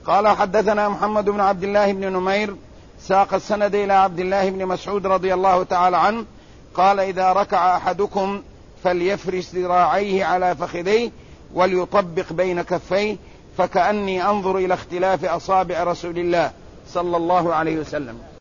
قال حدثنا محمد بن عبد الله بن نمير ساق السند إلى عبد الله بن مسعود رضي الله تعالى عنه قال إذا ركع أحدكم فليفرش ذراعيه على فخذيه وليطبق بين كفيه فكأني أنظر إلى اختلاف أصابع رسول الله صلى الله عليه وسلم.